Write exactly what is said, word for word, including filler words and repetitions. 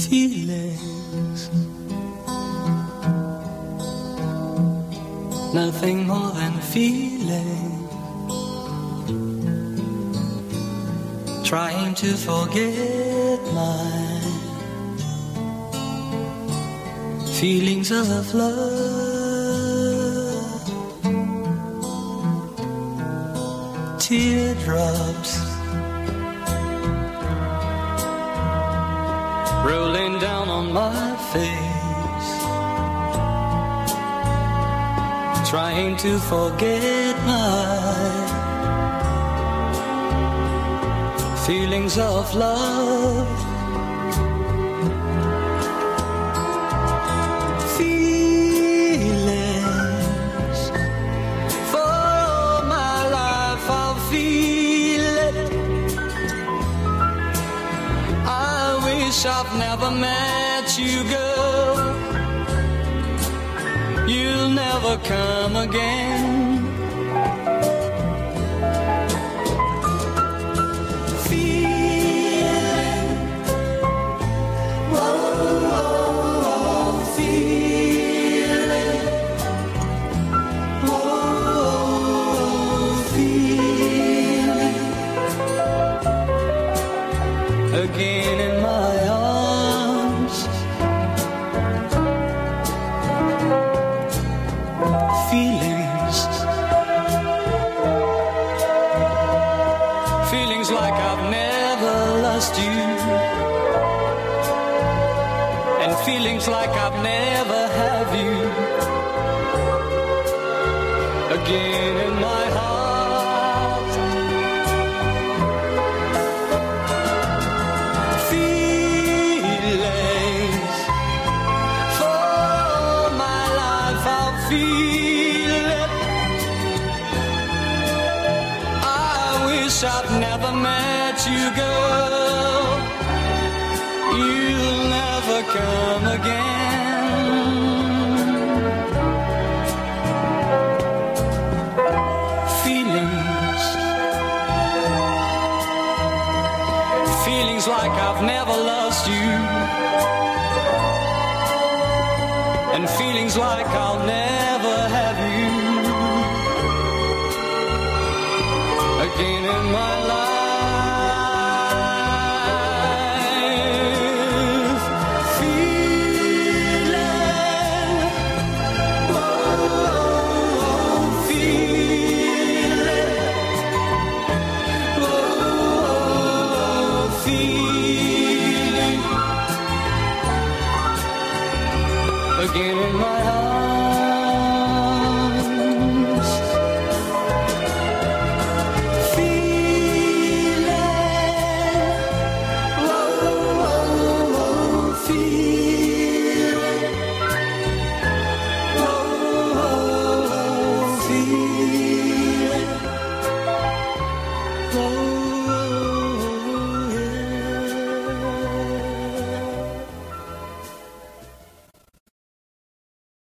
feelings, nothing more than feeling, trying to forget my feelings of love. Teardrops rolling down on my face, trying to forget my feelings of love. Feelings, for all my life I'll feel it. I wish I've never met you, girl. You'll never come again. Feeling, whoa, whoa, feeling, whoa, feeling, again in my arms. Feelings, feelings like I've never lost you, and feelings like I've never have you, again in my heart. Feelings, for all my life I'll feel it. I've never met you, girl. You'll never come again. Feelings, feelings like I've never lost you, and feelings like I'll never have you, again in my life. Feeling, whoa, feeling, whoa, feeling, again in my heart.